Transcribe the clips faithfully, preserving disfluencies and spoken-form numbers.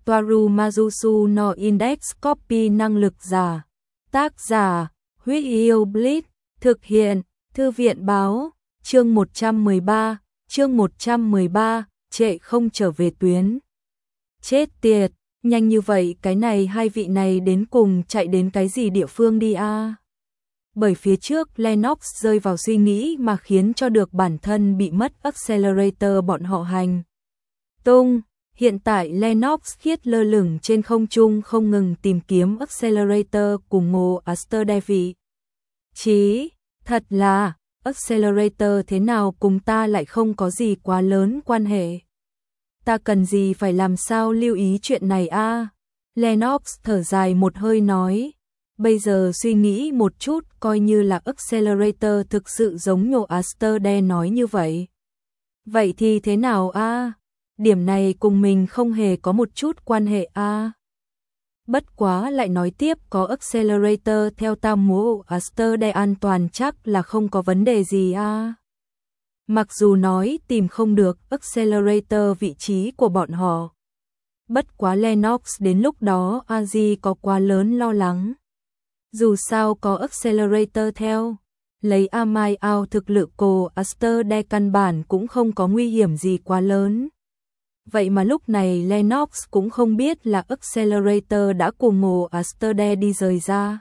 Toaru Mazusu no Index Copy năng lực giả. Tác giả, Huyết Yêu Blitz, thực hiện, Thư viện báo, chương một trăm mười ba, chương một trăm mười ba, trệ không trở về tuyến. Chết tiệt, nhanh như vậy cái này hai vị này đến cùng chạy đến cái gì địa phương đi a? À? Bởi phía trước Lennox rơi vào suy nghĩ mà khiến cho được bản thân bị mất accelerator bọn họ hành tung. Hiện tại Lennox khiết lơ lửng trên không trung không ngừng tìm kiếm accelerator cùng Ngô Aster vị trí. Thật là, accelerator thế nào cùng ta lại không có gì quá lớn quan hệ. Ta cần gì phải làm sao lưu ý chuyện này a? À? Lennox thở dài một hơi nói. Bây giờ suy nghĩ một chút coi như là accelerator thực sự giống Ngô Aster nói như vậy. Vậy thì thế nào a? À? Điểm này cùng mình không hề có một chút quan hệ a. À? Bất quá lại nói tiếp có accelerator theo ta múa Aster an toàn chắc là không có vấn đề gì a. À? Mặc dù nói tìm không được accelerator vị trí của bọn họ. Bất quá Lennox đến lúc đó Aji có quá lớn lo lắng. Dù sao có accelerator theo, lấy Amai Ao thực lực cô Aster căn bản cũng không có nguy hiểm gì quá lớn. Vậy mà lúc này Lennox cũng không biết là accelerator đã cùng Ngô Aster đi rời ra.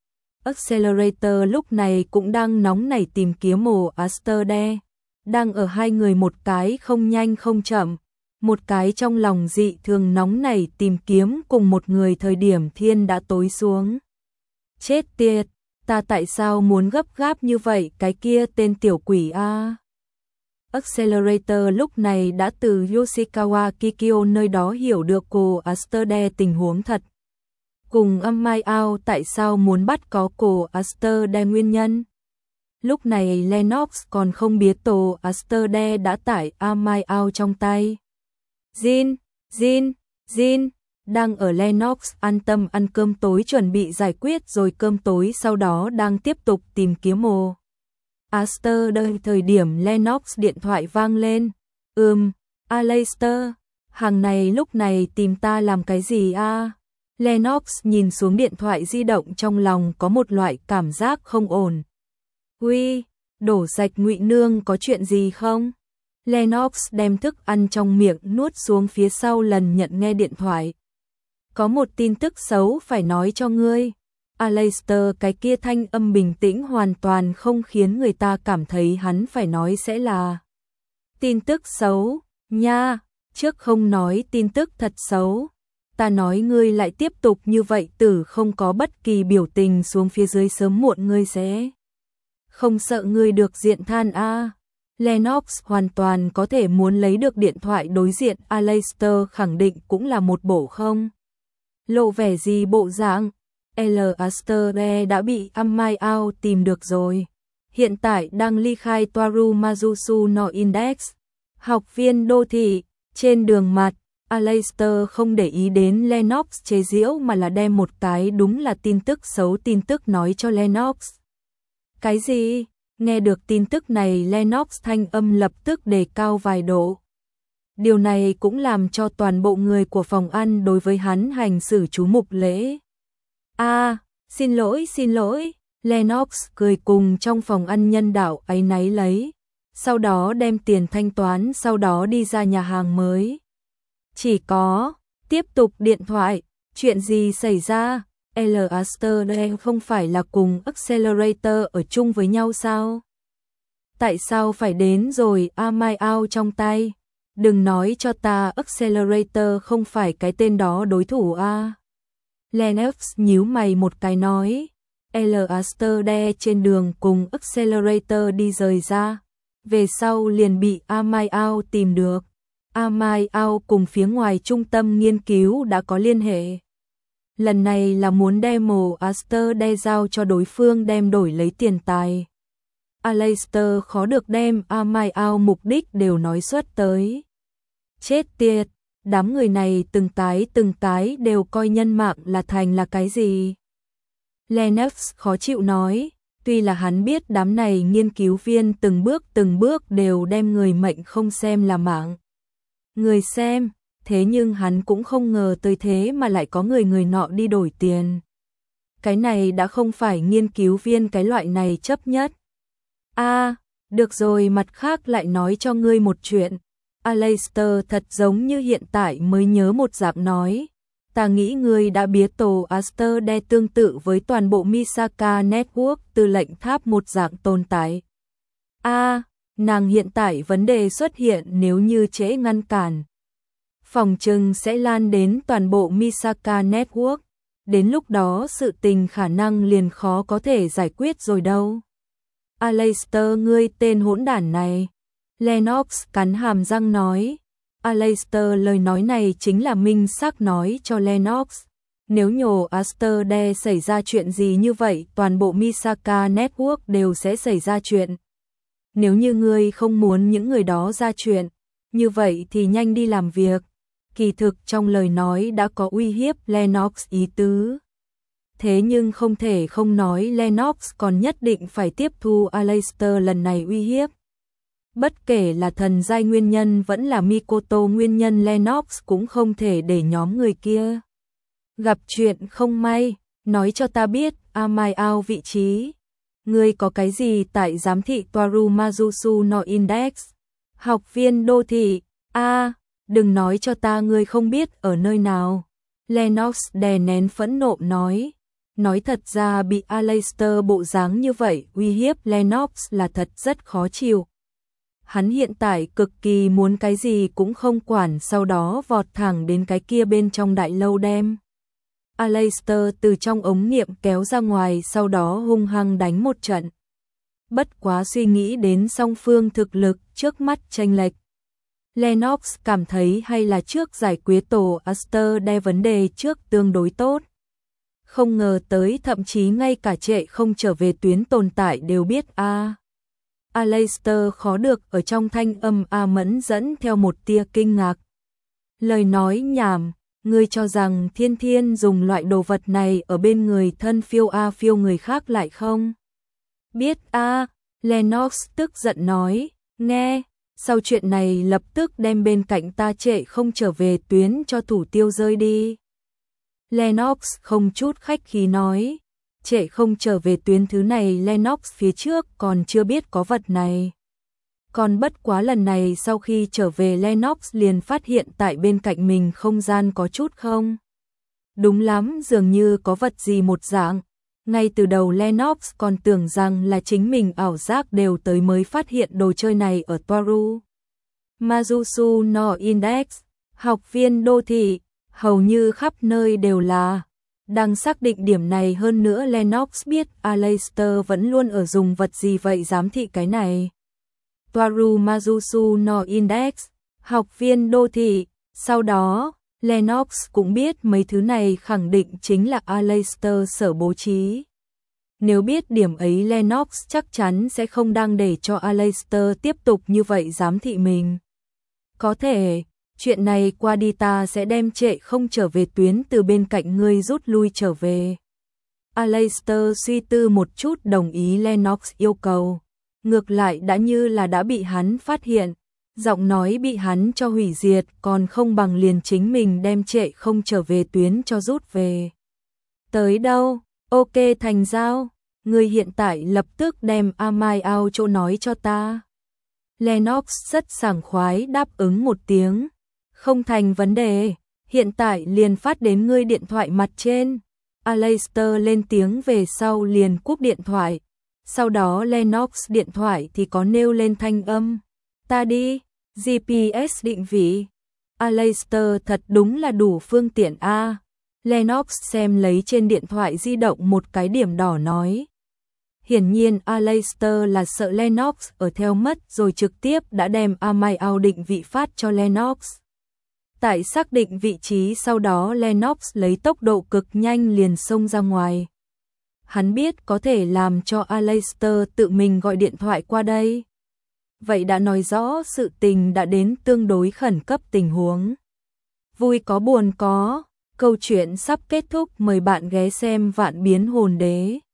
Accelerator lúc này cũng đang nóng nảy tìm kiếm Ngô Aster, đang ở hai người một cái không nhanh không chậm, một cái trong lòng dị thường nóng nảy tìm kiếm cùng một người thời điểm thiên đã tối xuống. Chết tiệt, ta tại sao muốn gấp gáp như vậy cái kia tên tiểu quỷ a? Accelerator lúc này đã từ Yoshikawa Kikyo nơi đó hiểu được cô Aster tình huống thật. Cùng Amai Ao tại sao muốn bắt có cô Aster nguyên nhân. Lúc này Lennox còn không biết tổ Aster đã tải Amai Ao trong tay. Jin, Jin, Jin, đang ở Lennox an tâm ăn cơm tối chuẩn bị giải quyết rồi cơm tối sau đó đang tiếp tục tìm kiếm Ngô Aster đời thời điểm Lennox điện thoại vang lên. Ừm, Aleister, hàng này lúc này tìm ta làm cái gì a? À? Lennox nhìn xuống điện thoại di động trong lòng có một loại cảm giác không ổn. Uy, đổ sạch Ngụy Nương có chuyện gì không? Lennox đem thức ăn trong miệng nuốt xuống phía sau lần nhận nghe điện thoại. Có một tin tức xấu phải nói cho ngươi. Aleister cái kia thanh âm bình tĩnh hoàn toàn không khiến người ta cảm thấy hắn phải nói sẽ là tin tức xấu, nha, trước không nói tin tức thật xấu. Ta nói ngươi lại tiếp tục như vậy tử không có bất kỳ biểu tình xuống phía dưới sớm muộn ngươi sẽ không sợ ngươi được diện than a. À. Lennox hoàn toàn có thể muốn lấy được điện thoại đối diện Aleister khẳng định cũng là một bộ không. Lộ vẻ gì bộ dạng. L. Aster đã bị Amai Ao tìm được rồi. Hiện tại đang ly khai Toaru Mazusu no Index. Học viên đô thị, trên đường mặt, Aleister không để ý đến Lennox chế giễu mà là đem một cái đúng là tin tức xấu tin tức nói cho Lennox. Cái gì? Nghe được tin tức này Lennox thanh âm lập tức đề cao vài độ. Điều này cũng làm cho toàn bộ người của phòng ăn đối với hắn hành xử chú mục lễ. A, à, xin lỗi xin lỗi, Lennox cười cùng trong phòng ăn nhân đạo áy náy lấy, sau đó đem tiền thanh toán sau đó đi ra nhà hàng mới. Chỉ có, tiếp tục điện thoại, chuyện gì xảy ra, L. Aster không phải là cùng accelerator ở chung với nhau sao? Tại sao phải đến rồi Amai Ao trong tay? Đừng nói cho ta accelerator không phải cái tên đó đối thủ a. À? Lennox nhíu mày một cái nói. L. Aster trên đường cùng accelerator đi rời ra. Về sau liền bị Amai Ao tìm được. Amai Ao cùng phía ngoài trung tâm nghiên cứu đã có liên hệ. Lần này là muốn đem Ngô Aster giao cho đối phương đem đổi lấy tiền tài. Aleister khó được đem Amai Ao mục đích đều nói xuất tới. Chết tiệt, đám người này từng cái từng cái đều coi nhân mạng là thành là cái gì. Lennox khó chịu nói, tuy là hắn biết đám này nghiên cứu viên từng bước từng bước đều đem người mệnh không xem là mạng. Người xem, thế nhưng hắn cũng không ngờ tới thế mà lại có người người nọ đi đổi tiền. Cái này đã không phải nghiên cứu viên cái loại này chấp nhất. A, à, được rồi, mặt khác lại nói cho ngươi một chuyện. Aleister thật giống như hiện tại mới nhớ một dạng nói. Ta nghĩ ngươi đã biết tổ Aster tương tự với toàn bộ Misaka Network tư lệnh tháp một dạng tồn tại. A, à, nàng hiện tại vấn đề xuất hiện nếu như trễ ngăn cản. Phòng trừng sẽ lan đến toàn bộ Misaka Network. Đến lúc đó sự tình khả năng liền khó có thể giải quyết rồi đâu. Aleister, ngươi tên hỗn đản này. Lennox cắn hàm răng nói. Aleister lời nói này chính là minh xác nói cho Lennox. Nếu nhổ Aster xảy ra chuyện gì như vậy, toàn bộ Misaka Network đều sẽ xảy ra chuyện. Nếu như ngươi không muốn những người đó ra chuyện, như vậy thì nhanh đi làm việc. Kỳ thực trong lời nói đã có uy hiếp Lennox ý tứ. Thế nhưng không thể không nói Lennox còn nhất định phải tiếp thu Aleister lần này uy hiếp. Bất kể là thần giai nguyên nhân vẫn là Mikoto nguyên nhân, Lennox cũng không thể để nhóm người kia gặp chuyện không may. Nói cho ta biết Amai Ao vị trí. Ngươi có cái gì tại giám thị Toaru Mazusu no Index? Học viên đô thị. A, à, đừng nói cho ta ngươi không biết ở nơi nào. Lennox đè nén phẫn nộ nói. Nói thật ra bị Aleister bộ dáng như vậy uy hiếp Lennox là thật rất khó chịu. Hắn hiện tại cực kỳ muốn cái gì cũng không quản, sau đó vọt thẳng đến cái kia bên trong đại lâu đem Aleister từ trong ống nghiệm kéo ra ngoài, sau đó hung hăng đánh một trận. Bất quá suy nghĩ đến song phương thực lực trước mắt chênh lệch, Lennox cảm thấy hay là trước giải quyết tổ Aster đe vấn đề trước tương đối tốt. Không ngờ tới thậm chí ngay cả trệ không trở về tuyến tồn tại đều biết a. À. Aleister khó được ở trong thanh âm A Mẫn dẫn theo một tia kinh ngạc. Lời nói nhảm, ngươi cho rằng Thiên Thiên dùng loại đồ vật này ở bên người thân phiêu a phiêu người khác lại không? Biết a, à, Lennox tức giận nói, nghe, sau chuyện này lập tức đem bên cạnh ta trệ không trở về tuyến cho thủ tiêu rơi đi. Lennox không chút khách khí nói. Trệ không trở về tuyến thứ này Lennox phía trước còn chưa biết có vật này. Còn bất quá lần này sau khi trở về Lennox liền phát hiện tại bên cạnh mình không gian có chút không. Đúng lắm, dường như có vật gì một dạng. Ngay từ đầu Lennox còn tưởng rằng là chính mình ảo giác đều tới mới phát hiện đồ chơi này ở Toaru Mazusu no Index. Học viên đô thị, hầu như khắp nơi đều là. Đang xác định điểm này hơn nữa Lennox biết Aleister vẫn luôn ở dùng vật gì vậy giám thị cái này. Toaru Mazusu no Index, học viên đô thị, sau đó Lennox cũng biết mấy thứ này khẳng định chính là Aleister sở bố trí. Nếu biết điểm ấy Lennox chắc chắn sẽ không đang để cho Aleister tiếp tục như vậy giám thị mình. Có thể, chuyện này qua đi ta sẽ đem trệ không trở về tuyến từ bên cạnh ngươi rút lui trở về. Aleister suy tư một chút đồng ý Lennox yêu cầu. Ngược lại đã như là đã bị hắn phát hiện. Giọng nói bị hắn cho hủy diệt còn không bằng liền chính mình đem trệ không trở về tuyến cho rút về. Tới đâu? Ok thành giao. Ngươi hiện tại lập tức đem Amai Ao chỗ nói cho ta. Lennox rất sảng khoái đáp ứng một tiếng. Không thành vấn đề, hiện tại liền phát đến ngươi điện thoại mặt trên. Aleister lên tiếng về sau liền cúp điện thoại. Sau đó Lennox điện thoại thì có nêu lên thanh âm. Ta đi, giê pê ét định vị. Aleister thật đúng là đủ phương tiện a. Lennox xem lấy trên điện thoại di động một cái điểm đỏ nói. Hiển nhiên Aleister là sợ Lennox ở theo mất rồi trực tiếp đã đem Amai Ao định vị phát cho Lennox. Tại xác định vị trí sau đó Lennox lấy tốc độ cực nhanh liền xông ra ngoài. Hắn biết có thể làm cho Aleister tự mình gọi điện thoại qua đây. Vậy đã nói rõ sự tình đã đến tương đối khẩn cấp tình huống. Vui có buồn có, câu chuyện sắp kết thúc, mời bạn ghé xem Vạn Biến Hồn Đế.